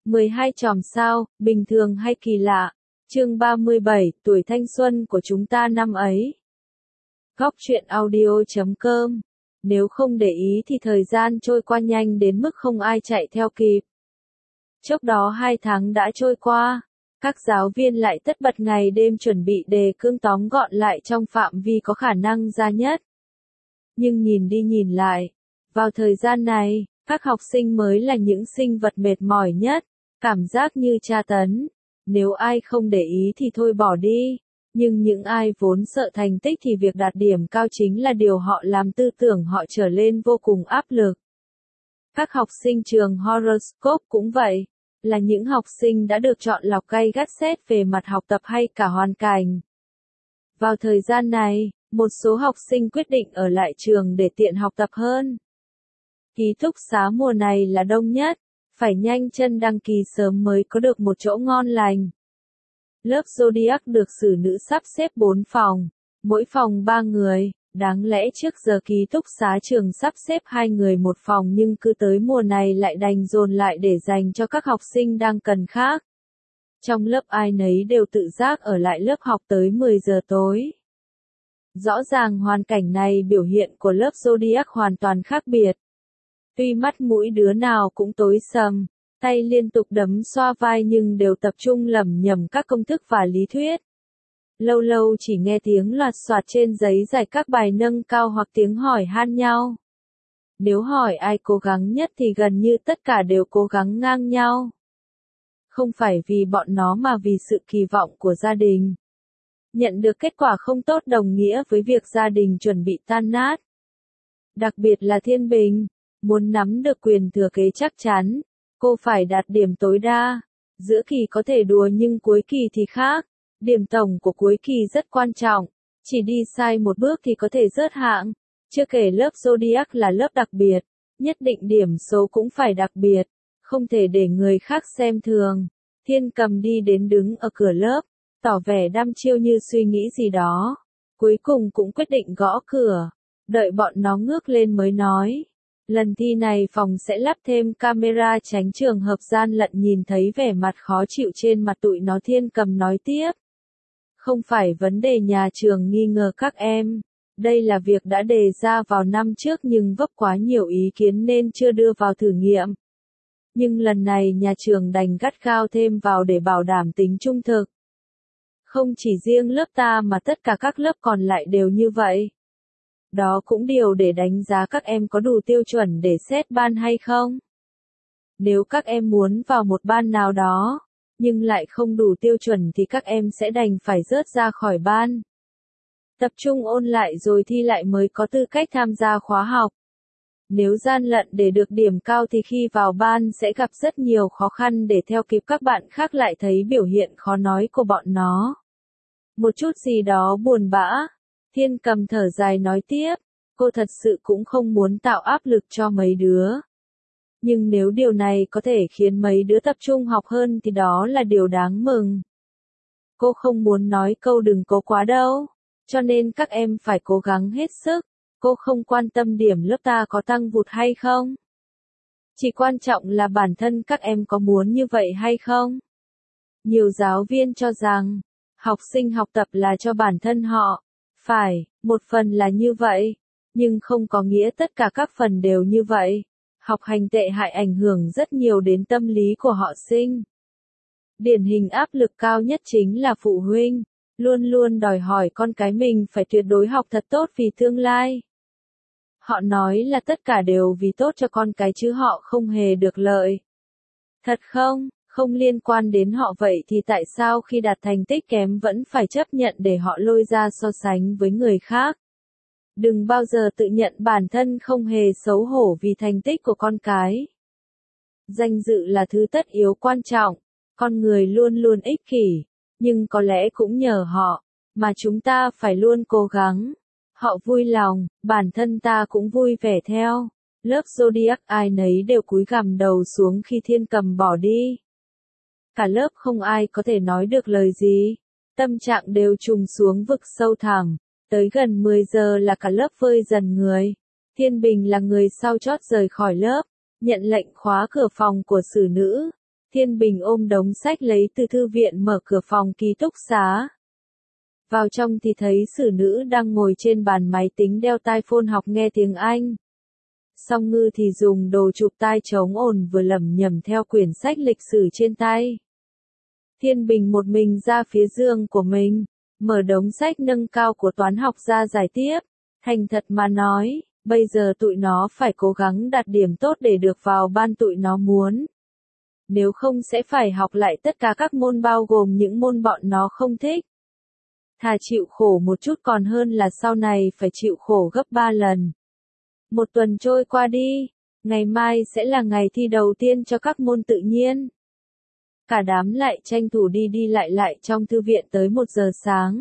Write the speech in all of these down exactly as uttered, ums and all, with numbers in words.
mười hai chòm sao, bình thường hay kỳ lạ. Chương ba mươi bảy, tuổi thanh xuân của chúng ta năm ấy. Góc truyện audio chấm com. Nếu không để ý thì thời gian trôi qua nhanh đến mức không ai chạy theo kịp. Trước đó hai tháng đã trôi qua, các giáo viên lại tất bật ngày đêm chuẩn bị đề cương tóm gọn lại trong phạm vi có khả năng ra nhất. Nhưng nhìn đi nhìn lại, vào thời gian này, các học sinh mới là những sinh vật mệt mỏi nhất, cảm giác như tra tấn. Nếu ai không để ý thì thôi bỏ đi, nhưng những ai vốn sợ thành tích thì việc đạt điểm cao chính là điều họ làm tư tưởng họ trở lên vô cùng áp lực. Các học sinh trường Horoscope cũng vậy, là những học sinh đã được chọn lọc gay gắt xét về mặt học tập hay cả hoàn cảnh. Vào thời gian này, một số học sinh quyết định ở lại trường để tiện học tập hơn. Ký túc xá mùa này là đông nhất, phải nhanh chân đăng ký sớm mới có được một chỗ ngon lành. Lớp Zodiac được xử nữ sắp xếp bốn phòng, mỗi phòng ba người, đáng lẽ trước giờ ký túc xá trường sắp xếp hai người một phòng nhưng cứ tới mùa này lại đành dồn lại để dành cho các học sinh đang cần khác. Trong lớp ai nấy đều tự giác ở lại lớp học tới mười giờ tối. Rõ ràng hoàn cảnh này biểu hiện của lớp Zodiac hoàn toàn khác biệt. Tuy mắt mũi đứa nào cũng tối sầm, tay liên tục đấm xoa vai nhưng đều tập trung lẩm nhẩm các công thức và lý thuyết. Lâu lâu chỉ nghe tiếng loạt soạt trên giấy giải các bài nâng cao hoặc tiếng hỏi han nhau. Nếu hỏi ai cố gắng nhất thì gần như tất cả đều cố gắng ngang nhau. Không phải vì bọn nó mà vì sự kỳ vọng của gia đình. Nhận được kết quả không tốt đồng nghĩa với việc gia đình chuẩn bị tan nát. Đặc biệt là Thiên Bình, muốn nắm được quyền thừa kế chắc chắn, cô phải đạt điểm tối đa. Giữa kỳ có thể đùa nhưng cuối kỳ thì khác. Điểm tổng của cuối kỳ rất quan trọng, chỉ đi sai một bước thì có thể rớt hạng. Chưa kể lớp Zodiac là lớp đặc biệt, nhất định điểm số cũng phải đặc biệt, không thể để người khác xem thường. Thiên Cầm đi đến đứng ở cửa lớp, tỏ vẻ đăm chiêu như suy nghĩ gì đó. Cuối cùng cũng quyết định gõ cửa, đợi bọn nó ngước lên mới nói. Lần thi này phòng sẽ lắp thêm camera tránh trường hợp gian lận nhìn thấy vẻ mặt khó chịu trên mặt tụi nó. Thiên Cầm nói tiếp. Không phải vấn đề nhà trường nghi ngờ các em. Đây là việc đã đề ra vào năm trước nhưng vấp quá nhiều ý kiến nên chưa đưa vào thử nghiệm. Nhưng lần này nhà trường đành gắt gao thêm vào để bảo đảm tính trung thực. Không chỉ riêng lớp ta mà tất cả các lớp còn lại đều như vậy. Đó cũng điều để đánh giá các em có đủ tiêu chuẩn để xét ban hay không. Nếu các em muốn vào một ban nào đó, nhưng lại không đủ tiêu chuẩn thì các em sẽ đành phải rớt ra khỏi ban. Tập trung ôn lại rồi thi lại mới có tư cách tham gia khóa học. Nếu gian lận để được điểm cao thì khi vào ban sẽ gặp rất nhiều khó khăn để theo kịp các bạn khác lại thấy biểu hiện khó nói của bọn nó. Một chút gì đó buồn bã. Thiên Cầm thở dài nói tiếp, cô thật sự cũng không muốn tạo áp lực cho mấy đứa. Nhưng nếu điều này có thể khiến mấy đứa tập trung học hơn thì đó là điều đáng mừng. Cô không muốn nói câu đừng cố quá đâu, cho nên các em phải cố gắng hết sức. Cô không quan tâm điểm lớp ta có tăng vụt hay không. Chỉ quan trọng là bản thân các em có muốn như vậy hay không. Nhiều giáo viên cho rằng, học sinh học tập là cho bản thân họ. Phải, một phần là như vậy, nhưng không có nghĩa tất cả các phần đều như vậy. Học hành tệ hại ảnh hưởng rất nhiều đến tâm lý của họ sinh. Điển hình áp lực cao nhất chính là phụ huynh, luôn luôn đòi hỏi con cái mình phải tuyệt đối học thật tốt vì tương lai. Họ nói là tất cả đều vì tốt cho con cái chứ họ không hề được lợi. Thật không? Không liên quan đến họ vậy thì tại sao khi đạt thành tích kém vẫn phải chấp nhận để họ lôi ra so sánh với người khác? Đừng bao giờ tự nhận bản thân không hề xấu hổ vì thành tích của con cái. Danh dự là thứ tất yếu quan trọng, con người luôn luôn ích kỷ, nhưng có lẽ cũng nhờ họ, mà chúng ta phải luôn cố gắng. Họ vui lòng, bản thân ta cũng vui vẻ theo. Lớp Zodiac ai nấy đều cúi gằm đầu xuống khi Thiên Cầm bỏ đi. Cả lớp không ai có thể nói được lời gì. Tâm trạng đều trùng xuống vực sâu thẳm. Tới gần mười giờ là cả lớp vơi dần người. Thiên Bình là người sau chót rời khỏi lớp, nhận lệnh khóa cửa phòng của xử nữ. Thiên Bình ôm đống sách lấy từ thư viện mở cửa phòng ký túc xá. Vào trong thì thấy xử nữ đang ngồi trên bàn máy tính đeo tai phone học nghe tiếng Anh. Song Ngư thì dùng đồ chụp tai chống ồn vừa lẩm nhẩm theo quyển sách lịch sử trên tay. Thiên Bình một mình ra phía giường của mình, mở đống sách nâng cao của toán học ra giải tiếp. Thành thật mà nói, bây giờ tụi nó phải cố gắng đạt điểm tốt để được vào ban tụi nó muốn. Nếu không sẽ phải học lại tất cả các môn bao gồm những môn bọn nó không thích. Thà chịu khổ một chút còn hơn là sau này phải chịu khổ gấp ba lần. Một tuần trôi qua đi, ngày mai sẽ là ngày thi đầu tiên cho các môn tự nhiên. Cả đám lại tranh thủ đi đi lại lại trong thư viện tới một giờ sáng.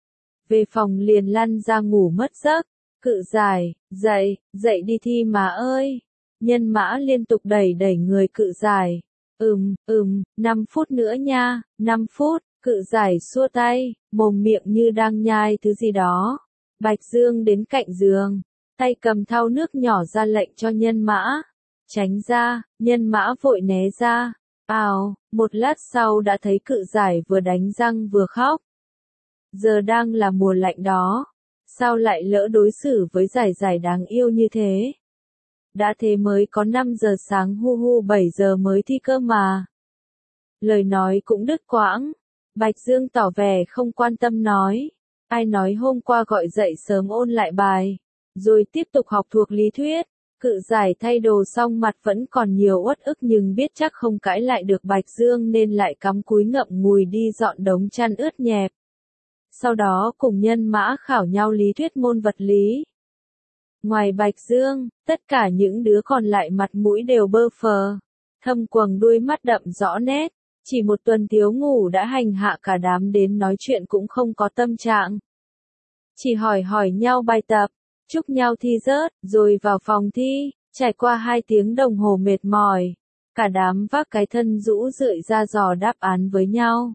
Về phòng liền lăn ra ngủ mất giấc. Cự Giải, dậy, dậy đi thi mà ơi. Nhân Mã liên tục đẩy đẩy người Cự Giải. Ừm, ừm, năm phút nữa nha, năm phút. Cự Giải xua tay, mồm miệng như đang nhai thứ gì đó. Bạch Dương đến cạnh giường, tay cầm thau nước nhỏ ra lệnh cho Nhân Mã. Tránh ra, Nhân Mã vội né ra. Ào, một lát sau đã thấy Cự Giải vừa đánh răng vừa khóc. Giờ đang là mùa lạnh đó. Sao lại lỡ đối xử với Giải Giải đáng yêu như thế? Đã thế mới có năm giờ sáng hu hu bảy giờ mới thi cơ mà. Lời nói cũng đứt quãng. Bạch Dương tỏ vẻ không quan tâm nói. Ai nói hôm qua gọi dậy sớm ôn lại bài. Rồi tiếp tục học thuộc lý thuyết. Cự Giải thay đồ xong mặt vẫn còn nhiều uất ức nhưng biết chắc không cãi lại được Bạch Dương nên lại cắm cúi ngậm ngùi đi dọn đống chăn ướt nhẹp. Sau đó cùng Nhân Mã khảo nhau lý thuyết môn vật lý. Ngoài Bạch Dương, tất cả những đứa còn lại mặt mũi đều bơ phờ, thâm quầng đuôi mắt đậm rõ nét. Chỉ một tuần thiếu ngủ đã hành hạ cả đám đến nói chuyện cũng không có tâm trạng. Chỉ hỏi hỏi nhau bài tập, chúc nhau thi rớt, rồi vào phòng thi. Trải qua hai tiếng đồng hồ mệt mỏi, cả đám vác cái thân rũ rượi ra dò đáp án với nhau.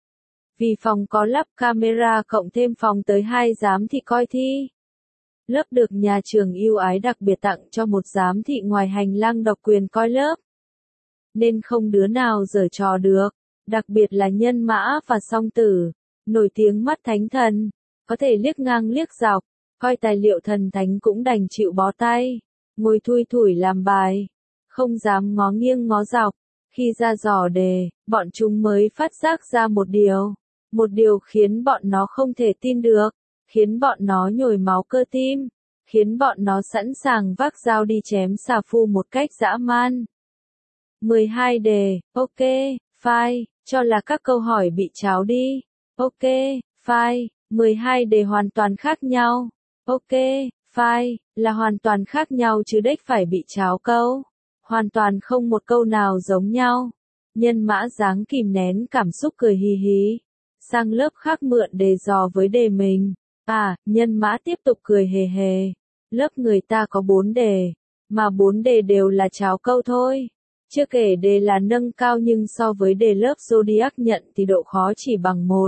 Vì phòng có lắp camera cộng thêm phòng tới hai giám thị coi thi. Lớp được nhà trường ưu ái đặc biệt tặng cho một giám thị ngoài hành lang độc quyền coi lớp. Nên không đứa nào giở trò được, đặc biệt là Nhân Mã và Song Tử, nổi tiếng mắt thánh thần, có thể liếc ngang liếc dọc, coi tài liệu thần thánh cũng đành chịu bó tay, ngồi thui thủi làm bài, không dám ngó nghiêng ngó dọc. Khi ra dò đề, bọn chúng mới phát giác ra một điều, một điều khiến bọn nó không thể tin được, khiến bọn nó nhồi máu cơ tim, khiến bọn nó sẵn sàng vác dao đi chém xà phu một cách dã man. mười hai đề, ok, fine, cho là các câu hỏi bị tráo đi. Ok, fine, mười hai đề hoàn toàn khác nhau. Ok, fine, là hoàn toàn khác nhau chứ đếch phải bị tráo câu. Hoàn toàn không một câu nào giống nhau. Nhân Mã dáng kìm nén cảm xúc cười hì hí. Sang lớp khác mượn đề dò với đề mình. À, Nhân Mã tiếp tục cười hề hề. Lớp người ta có bốn đề, mà bốn đề đều là tráo câu thôi. Chưa kể đề là nâng cao nhưng so với đề lớp Zodiac nhận thì độ khó chỉ bằng một.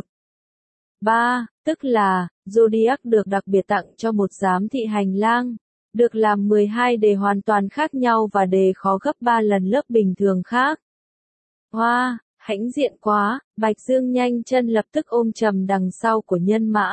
ba, tức là, Zodiac được đặc biệt tặng cho một giám thị hành lang, được làm mười hai đề hoàn toàn khác nhau và đề khó gấp ba lần lớp bình thường khác. Hoa, wow, hãnh diện quá, Bạch Dương nhanh chân lập tức ôm chầm đằng sau của Nhân Mã.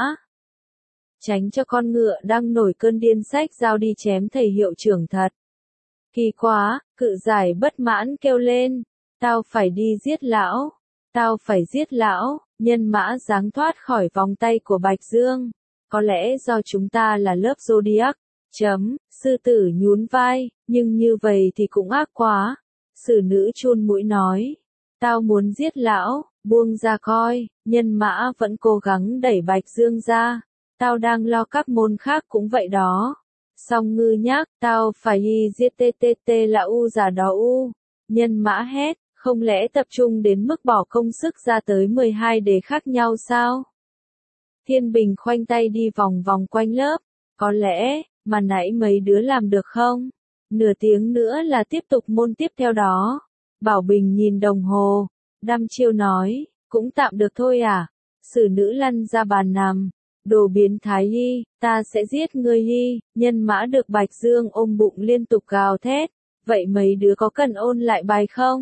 Tránh cho con ngựa đang nổi cơn điên sách dao đi chém thầy hiệu trưởng thật. Kỳ quá, Cự Giải bất mãn kêu lên, tao phải đi giết lão, tao phải giết lão. Nhân Mã giáng thoát khỏi vòng tay của Bạch Dương. Có lẽ do chúng ta là lớp Zodiac. Chấm, sư tử nhún vai, nhưng như vậy thì cũng ác quá. Xử nữ chun mũi nói, tao muốn giết lão, buông ra coi. Nhân Mã vẫn cố gắng đẩy Bạch Dương ra. Tao đang lo các môn khác cũng vậy đó. Song Ngư nhắc, tao phải y giết ttt là u giả đó u. Nhân Mã hét, không lẽ tập trung đến mức bỏ công sức ra tới mười hai đề khác nhau sao? Thiên Bình khoanh tay đi vòng vòng quanh lớp. Có lẽ, mà nãy mấy đứa làm được không? Nửa tiếng nữa là tiếp tục môn tiếp theo đó. Bảo Bình nhìn đồng hồ, đăm chiêu nói, cũng tạm được thôi à? Xử nữ lăn ra bàn nằm. Đồ biến thái Hy, ta sẽ giết ngươi Hy. Nhân Mã được Bạch Dương ôm bụng liên tục gào thét. Vậy mấy đứa có cần ôn lại bài không?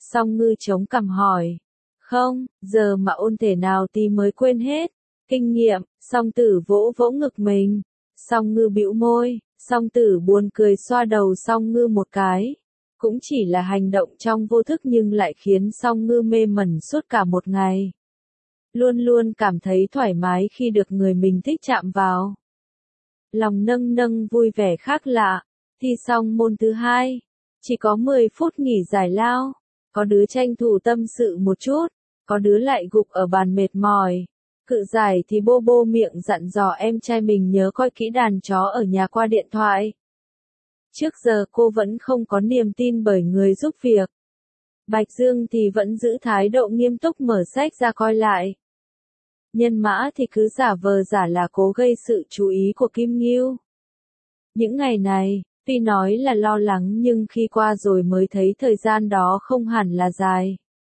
Song Ngư chống cằm hỏi. Không, giờ mà ôn thể nào tí mới quên hết. Kinh nghiệm, Song Tử vỗ vỗ ngực mình. Song Ngư bĩu môi, Song Tử buồn cười xoa đầu Song Ngư một cái. Cũng chỉ là hành động trong vô thức nhưng lại khiến Song Ngư mê mẩn suốt cả một ngày. Luôn luôn cảm thấy thoải mái khi được người mình thích chạm vào. Lòng nâng nâng vui vẻ khác lạ. Thi xong môn thứ hai. Chỉ có mười phút nghỉ giải lao. Có đứa tranh thủ tâm sự một chút. Có đứa lại gục ở bàn mệt mỏi. Cự giải thì bô bô miệng dặn dò em trai mình nhớ coi kỹ đàn chó ở nhà qua điện thoại. Trước giờ cô vẫn không có niềm tin bởi người giúp việc. Bạch Dương thì vẫn giữ thái độ nghiêm túc mở sách ra coi lại. Nhân Mã thì cứ giả vờ giả là cố gây sự chú ý của Kim Ngưu. Những ngày này, tuy nói là lo lắng nhưng khi qua rồi mới thấy thời gian đó không hẳn là dài.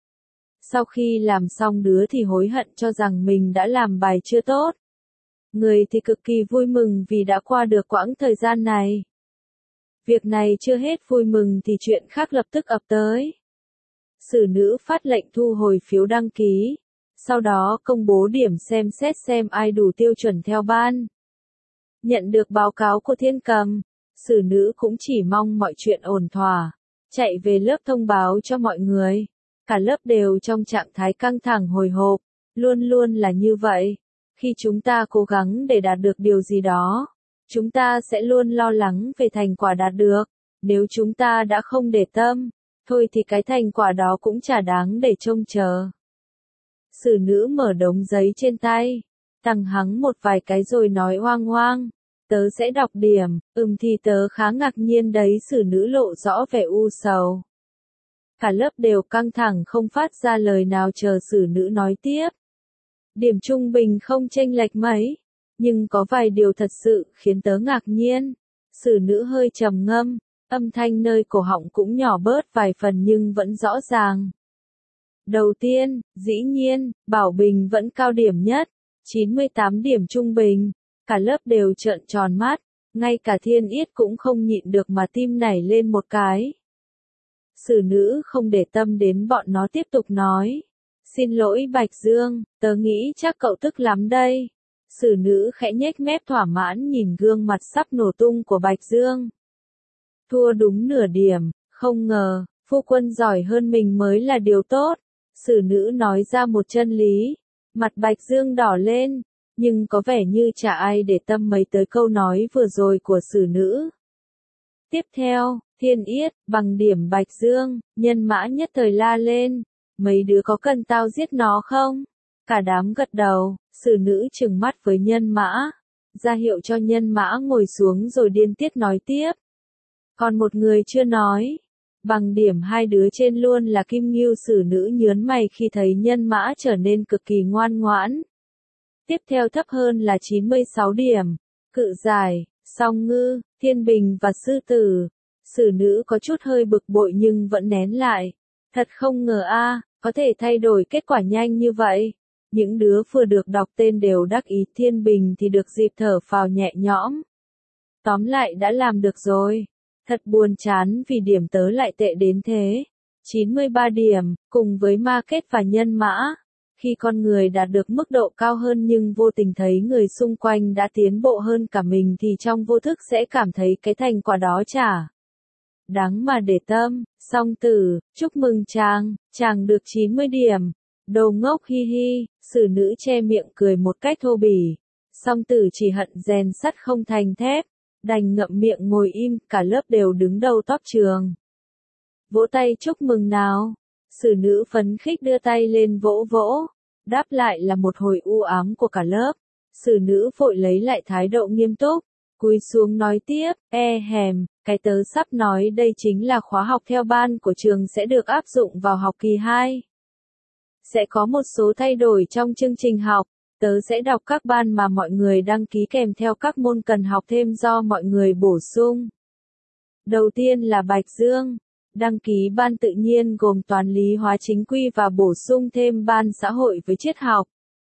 Sau khi làm xong đứa thì hối hận cho rằng mình đã làm bài chưa tốt. Người thì cực kỳ vui mừng vì đã qua được quãng thời gian này. Việc này chưa hết vui mừng thì chuyện khác lập tức ập tới. Sử nữ phát lệnh thu hồi phiếu đăng ký. Sau đó công bố điểm xem xét xem ai đủ tiêu chuẩn theo ban. Nhận được báo cáo của Thiên Cầm, sử nữ cũng chỉ mong mọi chuyện ổn thỏa. Chạy về lớp thông báo cho mọi người. Cả lớp đều trong trạng thái căng thẳng hồi hộp. Luôn luôn là như vậy. Khi chúng ta cố gắng để đạt được điều gì đó, chúng ta sẽ luôn lo lắng về thành quả đạt được. Nếu chúng ta đã không để tâm, thôi thì cái thành quả đó cũng chả đáng để trông chờ. Sử nữ mở đống giấy trên tay, tằng hắng một vài cái rồi nói oang oang. Tớ sẽ đọc điểm, ừm thì tớ khá ngạc nhiên đấy. Sử nữ lộ rõ vẻ u sầu. Cả lớp đều căng thẳng không phát ra lời nào chờ sử nữ nói tiếp. Điểm trung bình không chênh lệch mấy, nhưng có vài điều thật sự khiến tớ ngạc nhiên. Sử nữ hơi trầm ngâm, âm thanh nơi cổ họng cũng nhỏ bớt vài phần nhưng vẫn rõ ràng. Đầu tiên, dĩ nhiên, Bảo Bình vẫn cao điểm nhất, chín mươi tám điểm trung bình. Cả lớp đều trợn tròn mắt, ngay cả Thiên Yết cũng không nhịn được mà tim nảy lên một cái. Sử nữ không để tâm đến bọn nó tiếp tục nói. Xin lỗi Bạch Dương, tớ nghĩ chắc cậu tức lắm đây. Sử nữ khẽ nhếch mép thỏa mãn nhìn gương mặt sắp nổ tung của Bạch Dương. Thua đúng nửa điểm, không ngờ, phu quân giỏi hơn mình mới là điều tốt. Sử nữ nói ra một chân lý. Mặt Bạch Dương đỏ lên, nhưng có vẻ như chả ai để tâm mấy tới câu nói vừa rồi của sử nữ. Tiếp theo, Thiên Yết, bằng điểm Bạch Dương, Nhân Mã nhất thời la lên. Mấy đứa có cần tao giết nó không? Cả đám gật đầu, sử nữ trừng mắt với Nhân Mã. Ra hiệu cho Nhân Mã ngồi xuống rồi điên tiết nói tiếp. Còn một người chưa nói. Bằng điểm hai đứa trên luôn là Kim Ngưu. Sử nữ nhớn mày khi thấy Nhân Mã trở nên cực kỳ ngoan ngoãn. Tiếp theo thấp hơn là chín mươi sáu điểm. Cự Giải, Song Ngư, Thiên Bình và Sư Tử. Sử nữ có chút hơi bực bội nhưng vẫn nén lại. Thật không ngờ a, có thể thay đổi kết quả nhanh như vậy. Những đứa vừa được đọc tên đều đắc ý. Thiên Bình thì được dịp thở phào nhẹ nhõm. Tóm lại đã làm được rồi. Thật buồn chán vì điểm tớ lại tệ đến thế. chín mươi ba điểm, cùng với Ma Kết và Nhân Mã. Khi con người đạt được mức độ cao hơn nhưng vô tình thấy người xung quanh đã tiến bộ hơn cả mình thì trong vô thức sẽ cảm thấy cái thành quả đó chả đáng mà để tâm. Song Tử, chúc mừng chàng, chàng được chín mươi điểm. Đồ ngốc hi hi, sử nữ che miệng cười một cách thô bỉ. Song Tử chỉ hận rèn sắt không thành thép, đành ngậm miệng ngồi im. Cả lớp đều đứng đầu top trường. Vỗ tay chúc mừng nào. Sử nữ phấn khích đưa tay lên vỗ vỗ. Đáp lại là một hồi u ám của cả lớp. Sử nữ vội lấy lại thái độ nghiêm túc. Cúi xuống nói tiếp, e hèm, cái tớ sắp nói đây chính là khóa học theo ban của trường sẽ được áp dụng vào học kỳ hai. Sẽ có một số thay đổi trong chương trình học. Tớ sẽ đọc các ban mà mọi người đăng ký kèm theo các môn cần học thêm do mọi người bổ sung. Đầu tiên là Bạch Dương. Đăng ký ban tự nhiên gồm toán lý hóa chính quy và bổ sung thêm ban xã hội với triết học.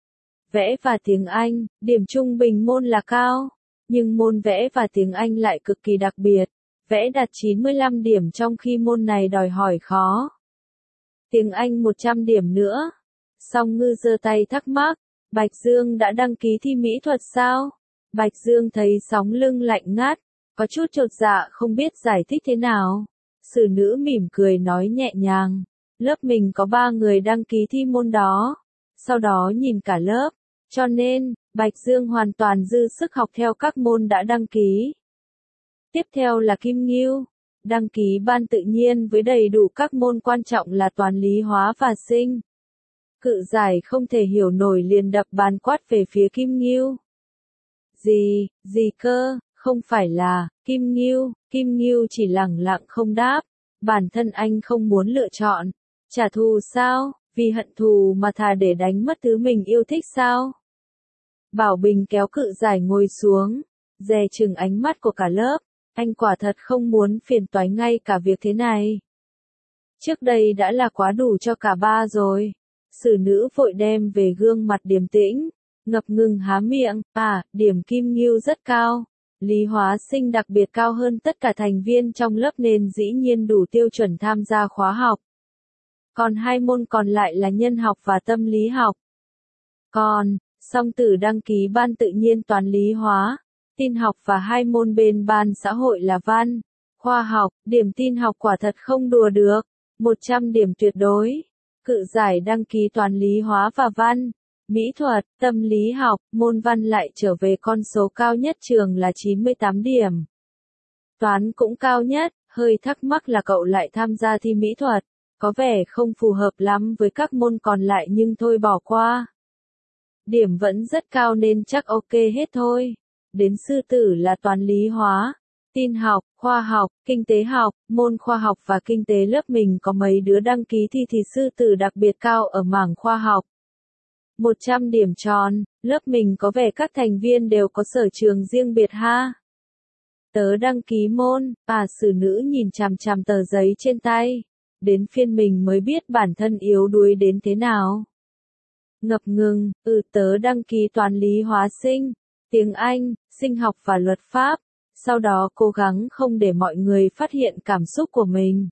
Vẽ và tiếng Anh, điểm trung bình môn là cao, nhưng môn vẽ và tiếng Anh lại cực kỳ đặc biệt. Vẽ đạt chín mươi lăm điểm trong khi môn này đòi hỏi khó. tiếng Anh một trăm điểm nữa. Song Ngư giơ tay thắc mắc, Bạch Dương đã đăng ký thi mỹ thuật sao? Bạch Dương thấy sóng lưng lạnh ngắt, có chút chột dạ không biết giải thích thế nào. Sử nữ mỉm cười nói nhẹ nhàng, lớp mình có ba người đăng ký thi môn đó. Sau đó nhìn cả lớp, cho nên, Bạch Dương hoàn toàn dư sức học theo các môn đã đăng ký. Tiếp theo là Kim Ngưu, đăng ký ban tự nhiên với đầy đủ các môn quan trọng là toán lý hóa và sinh. Cự giải không thể hiểu nổi liền đập bàn quát về phía Kim Ngưu. Gì, gì cơ, không phải là, Kim Ngưu, Kim Ngưu chỉ lẳng lặng không đáp, bản thân anh không muốn lựa chọn. Trả thù sao, vì hận thù mà thà để đánh mất thứ mình yêu thích sao? Bảo Bình kéo cự giải ngồi xuống, dè chừng ánh mắt của cả lớp, anh quả thật không muốn phiền toái ngay cả việc thế này. Trước đây đã là quá đủ cho cả ba rồi. Sử nữ vội đem về gương mặt điềm tĩnh, ngập ngừng há miệng, à, điểm Kim Ngưu rất cao. Lý hóa sinh đặc biệt cao hơn tất cả thành viên trong lớp nên dĩ nhiên đủ tiêu chuẩn tham gia khóa học. Còn hai môn còn lại là nhân học và tâm lý học. Còn, song tử đăng ký ban tự nhiên toán lý hóa, tin học và hai môn bên ban xã hội là văn, khoa học, điểm tin học quả thật không đùa được, một trăm điểm tuyệt đối. Cự giải đăng ký toán lý hóa và văn, mỹ thuật, tâm lý học, môn văn lại trở về con số cao nhất trường là chín mươi tám điểm. Toán cũng cao nhất, hơi thắc mắc là cậu lại tham gia thi mỹ thuật, có vẻ không phù hợp lắm với các môn còn lại nhưng thôi bỏ qua. Điểm vẫn rất cao nên chắc ok hết thôi. Đến sư tử là toán lý hóa, tin học, khoa học, kinh tế học, môn khoa học và kinh tế lớp mình có mấy đứa đăng ký thi thì sư tử đặc biệt cao ở mảng khoa học. một trăm điểm tròn, lớp mình có vẻ các thành viên đều có sở trường riêng biệt ha. Tớ đăng ký môn, à sử nữ nhìn chằm chằm tờ giấy trên tay. Đến phiên mình mới biết bản thân yếu đuối đến thế nào. Ngập ngừng, ừ tớ đăng ký toán lý hóa sinh, tiếng Anh, sinh học và luật pháp. Sau đó cố gắng không để mọi người phát hiện cảm xúc của mình.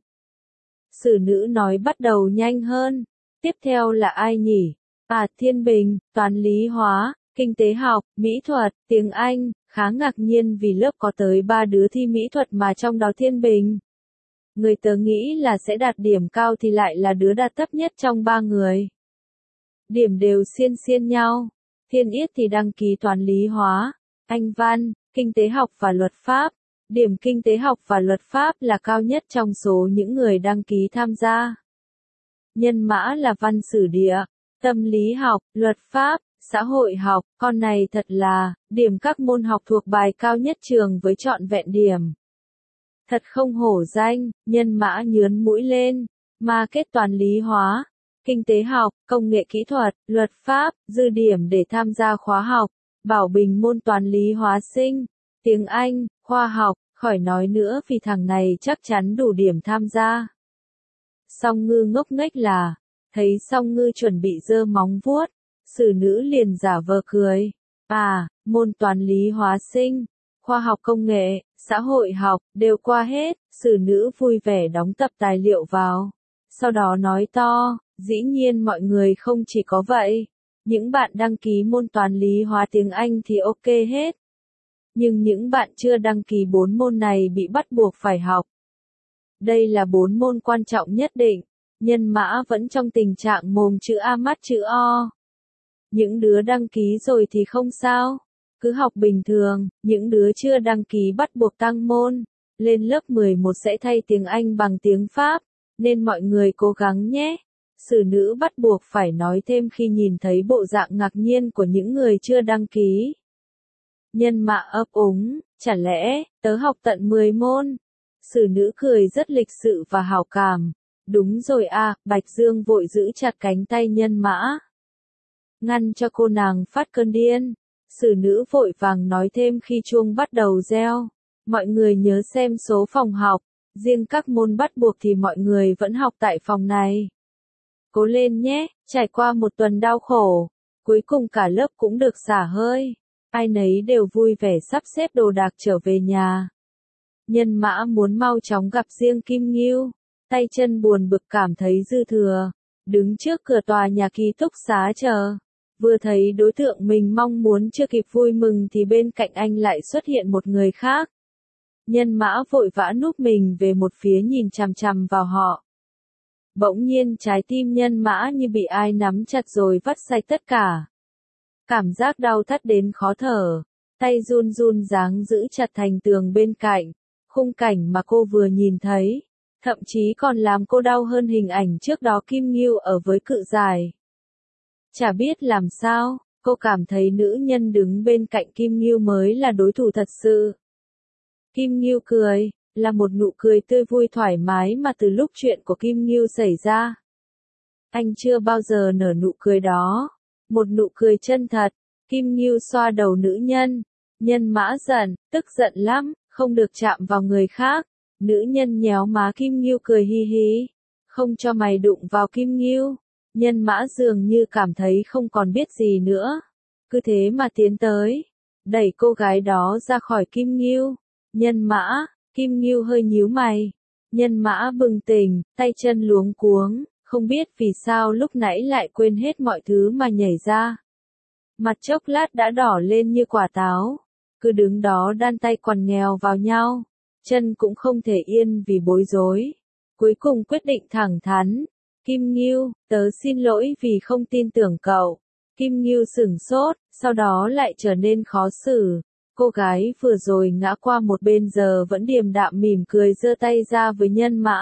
Sử nữ nói bắt đầu nhanh hơn. Tiếp theo là ai nhỉ? À Thiên Bình, toán lý hóa, kinh tế học, mỹ thuật, tiếng Anh. Khá ngạc nhiên vì lớp có tới ba đứa thi mỹ thuật mà trong đó Thiên Bình. Người tớ nghĩ là sẽ đạt điểm cao thì lại là đứa đạt thấp nhất trong ba người. Điểm đều xiên xiên nhau. Thiên Yết thì đăng ký toán lý hóa, Anh văn, kinh tế học và luật pháp. Điểm kinh tế học và luật pháp là cao nhất trong số những người đăng ký tham gia. Nhân mã là văn sử địa, tâm lý học, luật pháp, xã hội học. Con này thật là, điểm các môn học thuộc bài cao nhất trường với trọn vẹn điểm. Thật không hổ danh, nhân mã nhướn mũi lên, mà kết toán lý hóa, kinh tế học, công nghệ kỹ thuật, luật pháp, dư điểm để tham gia khóa học. Bảo Bình môn toán lý hóa sinh, tiếng Anh, khoa học, khỏi nói nữa vì thằng này chắc chắn đủ điểm tham gia. Song Ngư ngốc nghếch là, thấy Song Ngư chuẩn bị giơ móng vuốt, sử nữ liền giả vờ cười. À, môn toán lý hóa sinh, khoa học công nghệ, xã hội học, đều qua hết, sử nữ vui vẻ đóng tập tài liệu vào. Sau đó nói to, dĩ nhiên mọi người không chỉ có vậy. Những bạn đăng ký môn toán lý hóa tiếng Anh thì ok hết. Nhưng những bạn chưa đăng ký bốn môn này bị bắt buộc phải học. Đây là bốn môn quan trọng nhất định. Nhân mã vẫn trong tình trạng mồm chữ A mắt chữ O. Những đứa đăng ký rồi thì không sao. Cứ học bình thường, những đứa chưa đăng ký bắt buộc tăng môn. Lên lớp mười một sẽ thay tiếng Anh bằng tiếng Pháp. Nên mọi người cố gắng nhé. Sử nữ bắt buộc phải nói thêm khi nhìn thấy bộ dạng ngạc nhiên của những người chưa đăng ký. Nhân mã ấp úng, chả lẽ, tớ học tận mười môn. Sử nữ cười rất lịch sự và hảo cảm. Đúng rồi à, Bạch Dương vội giữ chặt cánh tay nhân mã. Ngăn cho cô nàng phát cơn điên. Sử nữ vội vàng nói thêm khi chuông bắt đầu reo. Mọi người nhớ xem số phòng học. Riêng các môn bắt buộc thì mọi người vẫn học tại phòng này. Cố lên nhé, trải qua một tuần đau khổ. Cuối cùng cả lớp cũng được xả hơi. Ai nấy đều vui vẻ sắp xếp đồ đạc trở về nhà. Nhân mã muốn mau chóng gặp riêng Kim Ngưu. tay chân buồn bực cảm thấy dư thừa, đứng trước cửa tòa nhà ký túc xá chờ. Vừa thấy đối tượng mình mong muốn chưa kịp vui mừng thì bên cạnh anh lại xuất hiện một người khác. Nhân mã vội vã núp mình về một phía nhìn chằm chằm vào họ. Bỗng nhiên trái tim nhân mã như bị ai nắm chặt rồi vắt sạch tất cả. Cảm giác đau thắt đến khó thở, tay run run dáng giữ chặt thành tường bên cạnh. Khung cảnh mà cô vừa nhìn thấy, thậm chí còn làm cô đau hơn hình ảnh trước đó Kim Ngưu ở với cự giải. Chả biết làm sao, cô cảm thấy nữ nhân đứng bên cạnh Kim Ngưu mới là đối thủ thật sự. Kim Ngưu cười, là một nụ cười tươi vui thoải mái mà từ lúc chuyện của Kim Ngưu xảy ra. Anh chưa bao giờ nở nụ cười đó, một nụ cười chân thật. Kim Ngưu xoa đầu nữ nhân, nhân mã giận, tức giận lắm, không được chạm vào người khác. Nữ nhân nhéo má Kim Ngưu cười hi hi, không cho mày đụng vào Kim Ngưu. Nhân mã dường như cảm thấy không còn biết gì nữa, cứ thế mà tiến tới, đẩy cô gái đó ra khỏi Kim Ngưu. Nhân mã, Kim Ngưu hơi nhíu mày. Nhân mã bừng tỉnh, tay chân luống cuống, không biết vì sao lúc nãy lại quên hết mọi thứ mà nhảy ra. Mặt chốc lát đã đỏ lên như quả táo, cứ đứng đó đan tay quằn nghèo vào nhau, chân cũng không thể yên vì bối rối. Cuối cùng quyết định thẳng thắn, Kim Ngưu, tớ xin lỗi vì không tin tưởng cậu. Kim Ngưu sửng sốt, sau đó lại trở nên khó xử. Cô gái vừa rồi ngã qua một bên giờ vẫn điềm đạm mỉm cười giơ tay ra với nhân mã.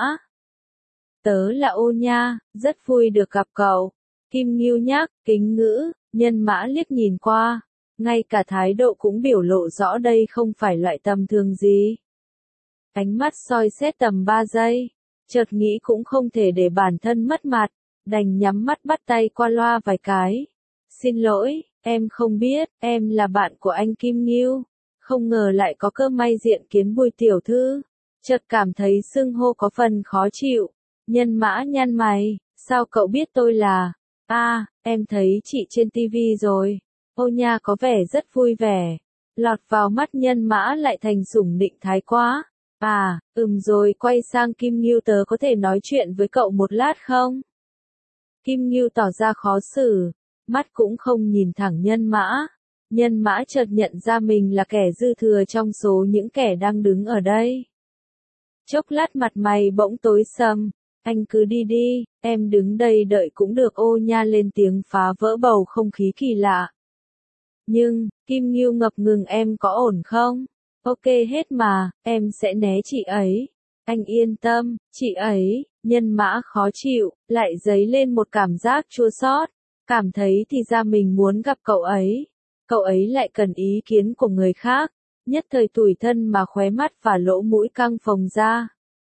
Tớ là Ô Nha, rất vui được gặp cậu. Kim Ngưu nhắc, kính ngữ, nhân mã liếc nhìn qua. Ngay cả thái độ cũng biểu lộ rõ đây không phải loại tầm thường gì. Ánh mắt soi xét tầm ba giây, chợt nghĩ cũng không thể để bản thân mất mặt, đành nhắm mắt bắt tay qua loa vài cái. Xin lỗi, em không biết, em là bạn của anh Kim Ngưu. Không ngờ lại có cơ may diện kiến Bùi tiểu thư. Chợt cảm thấy xưng hô có phần khó chịu. Nhân mã nhăn mày, sao cậu biết tôi là? À, em thấy chị trên tivi rồi. Ô Nha có vẻ rất vui vẻ. Lọt vào mắt nhân mã lại thành sủng nịnh thái quá. À, ừm rồi quay sang Kim Ngưu, tớ có thể nói chuyện với cậu một lát không? Kim Ngưu tỏ ra khó xử, mắt cũng không nhìn thẳng nhân mã. Nhân mã chợt nhận ra mình là kẻ dư thừa trong số những kẻ đang đứng ở đây. Chốc lát mặt mày bỗng tối sầm, anh cứ đi đi, em đứng đây đợi cũng được. Ô Nha lên tiếng phá vỡ bầu không khí kỳ lạ. Nhưng, Kim Ngưu ngập ngừng, em có ổn không? Ok hết mà, em sẽ né chị ấy. Anh yên tâm, chị ấy. Nhân mã khó chịu, lại dấy lên một cảm giác chua xót, cảm thấy thì ra mình muốn gặp cậu ấy. Cậu ấy lại cần ý kiến của người khác, nhất thời tủi thân mà khóe mắt và lỗ mũi căng phồng ra.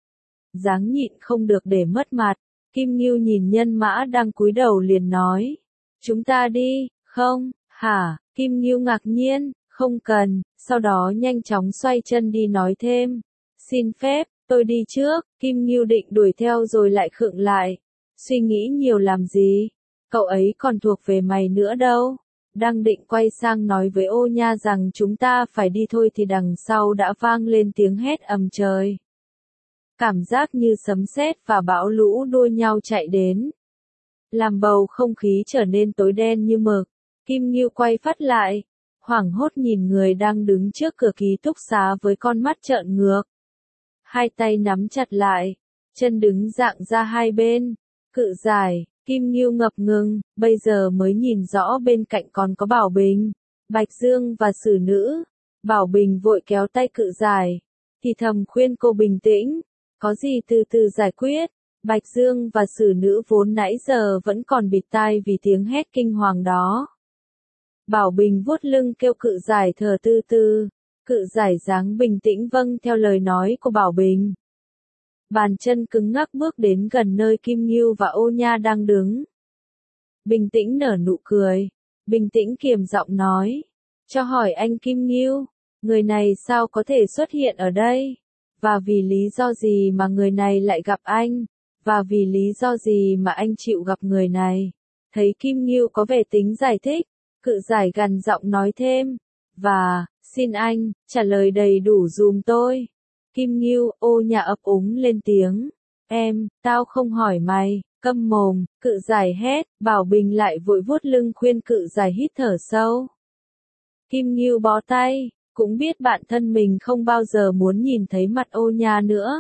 Dáng nhịn không được để mất mặt, Kim Ngưu nhìn nhân mã đang cúi đầu liền nói. Chúng ta đi, không, hả? Kim Ngưu ngạc nhiên, không cần, sau đó nhanh chóng xoay chân đi nói thêm. Xin phép, tôi đi trước. Kim Ngưu định đuổi theo rồi lại khựng lại. Suy nghĩ nhiều làm gì? Cậu ấy còn thuộc về mày nữa đâu. Đang định quay sang nói với Ô Nha rằng chúng ta phải đi thôi thì đằng sau đã vang lên tiếng hét ầm trời. Cảm giác như sấm sét và bão lũ đua nhau chạy đến, làm bầu không khí trở nên tối đen như mực. Kim Ngưu quay phát lại, hoảng hốt nhìn người đang đứng trước cửa ký túc xá với con mắt trợn ngược. Hai tay nắm chặt lại, chân đứng dạng ra hai bên, cự giải. Kim Ngưu ngập ngừng, bây giờ mới nhìn rõ bên cạnh còn có Bảo Bình, Bạch Dương và Sử Nữ. Bảo Bình vội kéo tay cự giải, thì thầm khuyên cô bình tĩnh, có gì từ từ giải quyết. Bạch Dương và Sử Nữ vốn nãy giờ vẫn còn bịt tai vì tiếng hét kinh hoàng đó. Bảo Bình vuốt lưng kêu cự giải thở từ từ, cự giải dáng bình tĩnh vâng theo lời nói của Bảo Bình. Bàn chân cứng ngắc bước đến gần nơi Kim Ngưu và Ô Nha đang đứng. Bình tĩnh nở nụ cười, bình tĩnh kiềm giọng nói, cho hỏi anh Kim Ngưu, người này sao có thể xuất hiện ở đây? Và vì lý do gì mà người này lại gặp anh? Và vì lý do gì mà anh chịu gặp người này? Thấy Kim Ngưu có vẻ tính giải thích, cự giải gằn giọng nói thêm, và, xin anh, trả lời đầy đủ dùm tôi. Kim Ngưu, Ô Nha ấp úng lên tiếng, Em, tao không hỏi mày, câm mồm, Cự Giải hét, Bảo Bình lại vội vuốt lưng khuyên Cự Giải hít thở sâu. Kim Ngưu bó tay, cũng biết bạn thân mình không bao giờ muốn nhìn thấy mặt Ô Nha nữa.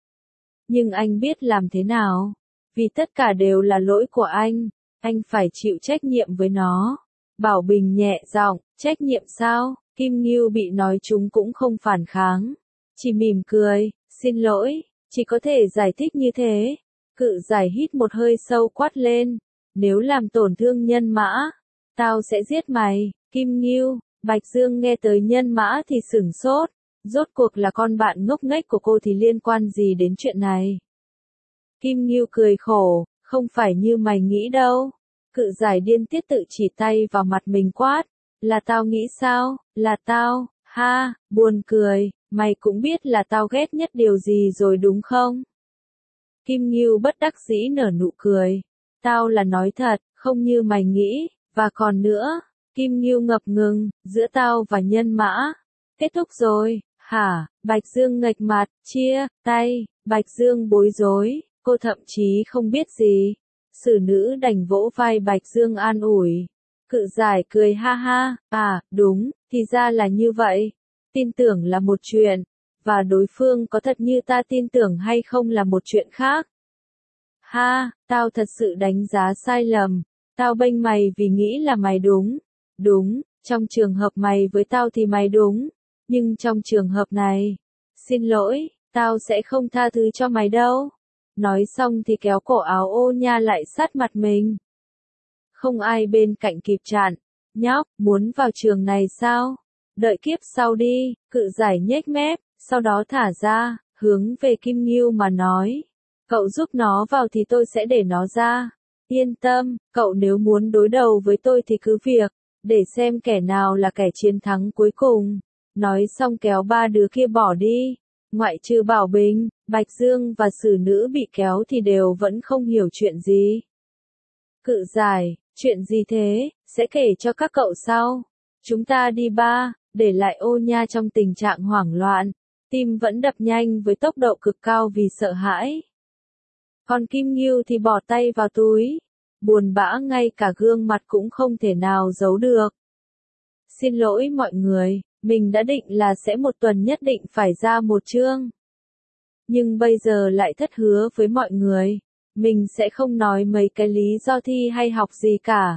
Nhưng anh biết làm thế nào? Vì tất cả đều là lỗi của anh, anh phải chịu trách nhiệm với nó. Bảo Bình nhẹ giọng, trách nhiệm sao? Kim Ngưu bị nói chúng cũng không phản kháng, chỉ mỉm cười, xin lỗi, chỉ có thể giải thích như thế. Cự Giải hít một hơi sâu quát lên, nếu làm tổn thương Nhân Mã, tao sẽ giết mày. Kim Ngưu, Bạch Dương nghe tới Nhân Mã thì sửng sốt, rốt cuộc là con bạn ngốc nghếch của cô thì liên quan gì đến chuyện này? Kim Ngưu cười khổ, không phải như mày nghĩ đâu. Cự Giải điên tiết tự chỉ tay vào mặt mình quát, là tao nghĩ sao, là tao, ha, buồn cười, mày cũng biết là tao ghét nhất điều gì rồi đúng không? Kim Ngưu bất đắc dĩ nở nụ cười, tao là nói thật, không như mày nghĩ, và còn nữa, Kim Ngưu ngập ngừng, giữa tao và Nhân Mã, kết thúc rồi, hả? Bạch Dương nghệch mặt, chia tay, Bạch Dương bối rối, cô thậm chí không biết gì. Sử nữ đành vỗ vai Bạch Dương an ủi. Cự Giải cười ha ha, à, đúng, thì ra là như vậy. Tin tưởng là một chuyện, và đối phương có thật như ta tin tưởng hay không là một chuyện khác. Ha, tao thật sự đánh giá sai lầm, tao bênh mày vì nghĩ là mày đúng. Đúng, trong trường hợp mày với tao thì mày đúng, nhưng trong trường hợp này, xin lỗi, tao sẽ không tha thứ cho mày đâu. Nói xong thì kéo cổ áo Ô Nha lại sát mặt mình. Không ai bên cạnh kịp chặn. Nhóc, muốn vào trường này sao? Đợi kiếp sau đi, Cự Giải nhếch mép, sau đó thả ra, hướng về Kim Ngưu mà nói. Cậu giúp nó vào thì tôi sẽ để nó ra. Yên tâm, cậu nếu muốn đối đầu với tôi thì cứ việc, để xem kẻ nào là kẻ chiến thắng cuối cùng. Nói xong kéo ba đứa kia bỏ đi. Ngoại trừ Bảo Bình, Bạch Dương và Sử nữ bị kéo thì đều vẫn không hiểu chuyện gì. Cự Giải, chuyện gì thế, sẽ kể cho các cậu sau. Chúng ta đi ba, để lại Ô Nha trong tình trạng hoảng loạn, tim vẫn đập nhanh với tốc độ cực cao vì sợ hãi. Còn Kim Ngưu thì bỏ tay vào túi, buồn bã ngay cả gương mặt cũng không thể nào giấu được. Xin lỗi mọi người, mình đã định là sẽ một tuần nhất định phải ra một chương. Nhưng bây giờ lại thất hứa với mọi người, mình sẽ không nói mấy cái lý do thi hay học gì cả.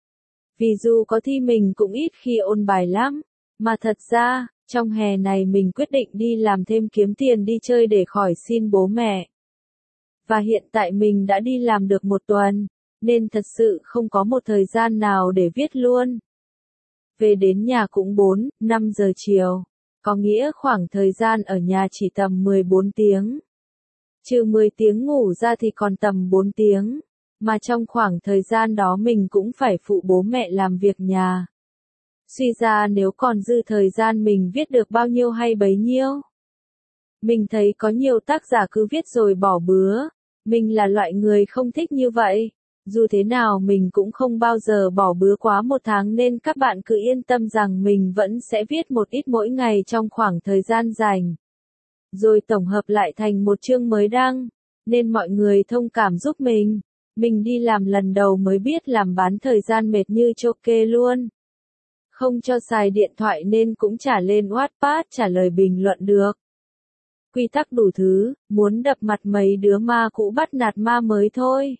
Vì dù có thi mình cũng ít khi ôn bài lắm, mà thật ra, trong hè này mình quyết định đi làm thêm kiếm tiền đi chơi để khỏi xin bố mẹ. Và hiện tại mình đã đi làm được một tuần, nên thật sự không có một thời gian nào để viết luôn. Về đến nhà cũng bốn, năm giờ chiều, có nghĩa khoảng thời gian ở nhà chỉ tầm mười bốn tiếng. Trừ mười tiếng ngủ ra thì còn tầm bốn tiếng, mà trong khoảng thời gian đó mình cũng phải phụ bố mẹ làm việc nhà. Suy ra nếu còn dư thời gian mình viết được bao nhiêu hay bấy nhiêu. Mình thấy có nhiều tác giả cứ viết rồi bỏ bứa, mình là loại người không thích như vậy. Dù thế nào mình cũng không bao giờ bỏ bứa quá một tháng nên các bạn cứ yên tâm rằng mình vẫn sẽ viết một ít mỗi ngày trong khoảng thời gian rảnh. Rồi tổng hợp lại thành một chương mới đăng, nên mọi người thông cảm giúp mình. Mình đi làm lần đầu mới biết làm bán thời gian mệt như chô kê luôn. Không cho xài điện thoại nên cũng chả lên Wattpad trả lời bình luận được. Quy tắc đủ thứ, muốn đập mặt mấy đứa ma cũ bắt nạt ma mới thôi.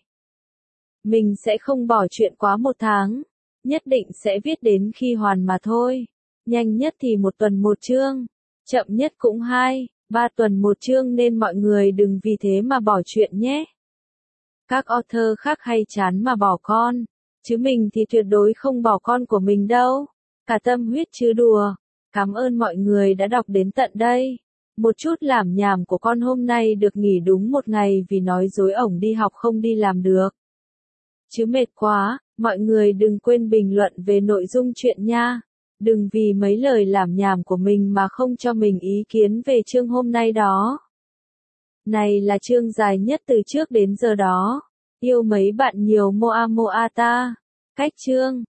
Mình sẽ không bỏ chuyện quá một tháng, nhất định sẽ viết đến khi hoàn mà thôi. Nhanh nhất thì một tuần một chương, chậm nhất cũng hai, ba tuần một chương nên mọi người đừng vì thế mà bỏ chuyện nhé. Các author khác hay chán mà bỏ con, chứ mình thì tuyệt đối không bỏ con của mình đâu. Cả tâm huyết chứ đùa. Cảm ơn mọi người đã đọc đến tận đây. Một chút lảm nhảm của con hôm nay được nghỉ đúng một ngày vì nói dối ổng đi học không đi làm được. Chứ mệt quá, mọi người đừng quên bình luận về nội dung chuyện nha. Đừng vì mấy lời lảm nhảm của mình mà không cho mình ý kiến về chương hôm nay đó. Này là chương dài nhất từ trước đến giờ đó. Yêu mấy bạn nhiều moa moa ta. Cách chương.